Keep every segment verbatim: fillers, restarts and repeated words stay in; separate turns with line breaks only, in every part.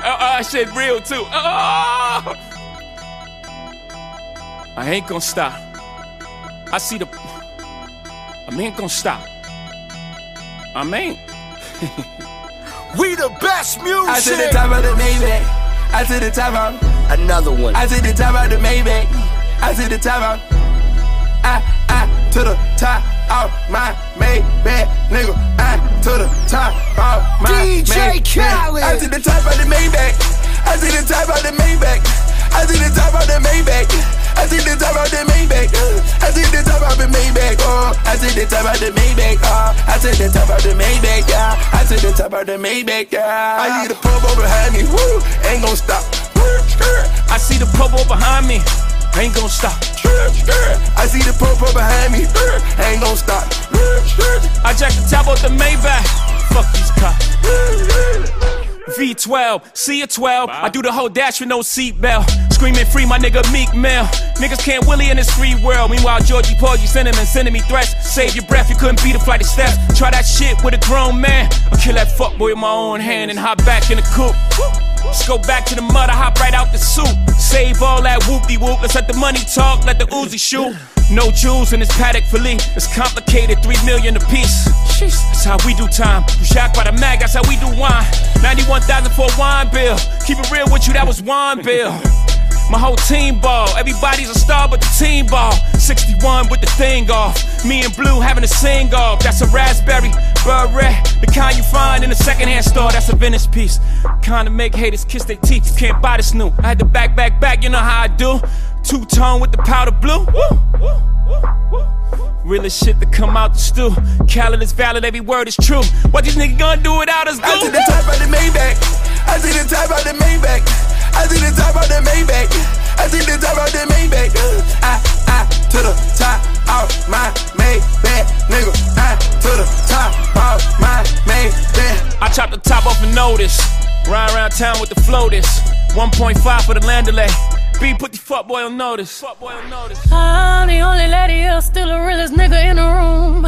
uh, uh, shit real too. Oh! I ain't gonna stop. I see the. I ain't gonna stop. I mean.
We the best music.
I to the top of the Maybach. I to the top of
another one.
I to the top of the Maybach. I to the top of I, I to the top of my Maybach, nigga. I to the top of my
D J Khaled.
I to the top of the Maybach. I to the top of the Maybach. I to the top of the Maybach. I to the top of the Maybach. I to the top of the Maybach. Oh, I to the top of the Maybach. Oh, I to the top of the Maybach. Yeah, I to the top of the Maybach. Yeah, I need a purple behind me. Woo, ain't gon' stop.
I see the purple behind me. Ain't gon' stop.
I see the purple behind me. Ain't gon' stop.
I jack the top of the Maybach. Fuck these cops. V twelve, C a twelve. I do the whole dash with no seatbelt. Screaming free my nigga Meek Mill. Niggas can't willy in this free world. Meanwhile, Georgie Porgy sending and sending me threats. Save your breath, you couldn't beat a flight of steps. Try that shit with a grown man. I'll kill that fuckboy with my own hand and hop back in the coupe. Let's go back to the mud, I hop right out the soup. Save all that whoop-de-whoop, let's let the money talk, let the Uzi shoot. No jewels in this paddock fillet, it's complicated, three million a piece. That's how we do time. You shocked by the mag, that's how we do wine. ninety-one thousand for a wine bill. Keep it real with you, that was wine bill. My whole team ball, everybody's a star but the team ball. sixty-one with the thing off, me and Blue having a sing off. That's a raspberry beret, the kind you find in a secondhand store. That's a vintage piece, kind of make haters kiss their teeth. You can't buy this new. I had to back, back, back, you know how I do. Two-tone with the powder blue. Woo, woo, woo, woo. Realest shit to come out the stew. Khaled is valid, every word is true. What these niggas gonna do without us?
I to the top of the Maybach. I to the top of the Maybach. I to the top of the Maybach. I to the top of the Maybach. I, I to the top of my Maybach, nigga. I to the top of my Maybach.
I chop the top off a notice. Ride around town with the floaters. one point five for the Landaulet. B put the fuckboy on notice. Fuckboy on notice.
I'm the only lady here, still the realest nigga in the room.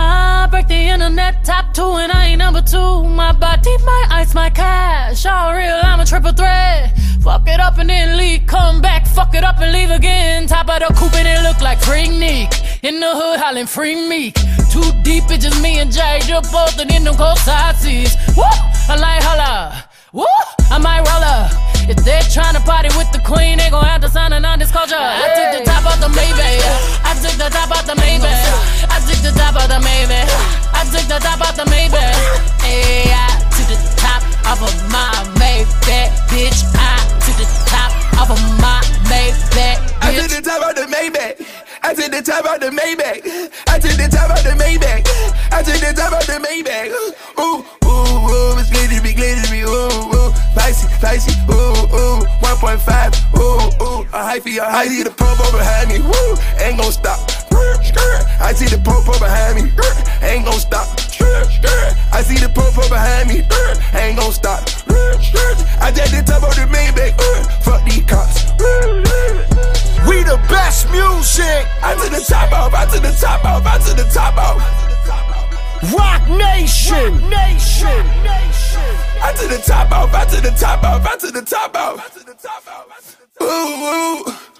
I break the internet top two and I ain't number two. My body, my ice, my cash. All real, I'm a triple threat. Fuck it up and then leave, come back. Fuck it up and leave again. Top of the coupe and it look like Freaknik. In the hood hollering free Meek. Too deep, it's just me and Jay. You're both in them cold side seats. Woo! I like holla. Woo! I might roll up. If they're trying to party with the queen, they gon' have to sign a non-disclosure. I took the top off the Maybach. I took the top off the Maybach. I took the top off the Maybach. I took the top off the Maybach. Hey, I took the top off of my Maybach, bitch. I took the top off of my Maybach, bitch.
I took the top off the Maybach. I took the top off the Maybach. I took the top off the Maybach. I took the top off the Maybach. Ooh, ooh, ooh, it's glittery, glittery, ooh, ooh. Spicy, spicy, ooh, ooh. one point five, ooh, ooh. A hyphy, a hyphy. I see the purple behind me, woo. Ain't gon' stop. I see the purple behind me, ain't gon' stop. I see the purple behind me, ain't gon' stop. I just the top of the Maybach, fuck these cops.
We the best music.
I to the top off, I to the top off, I to the top off.
Rock Nation, Nation, Nation.
I to the top off, I to the top off, I to the top off. Ooh, ooh.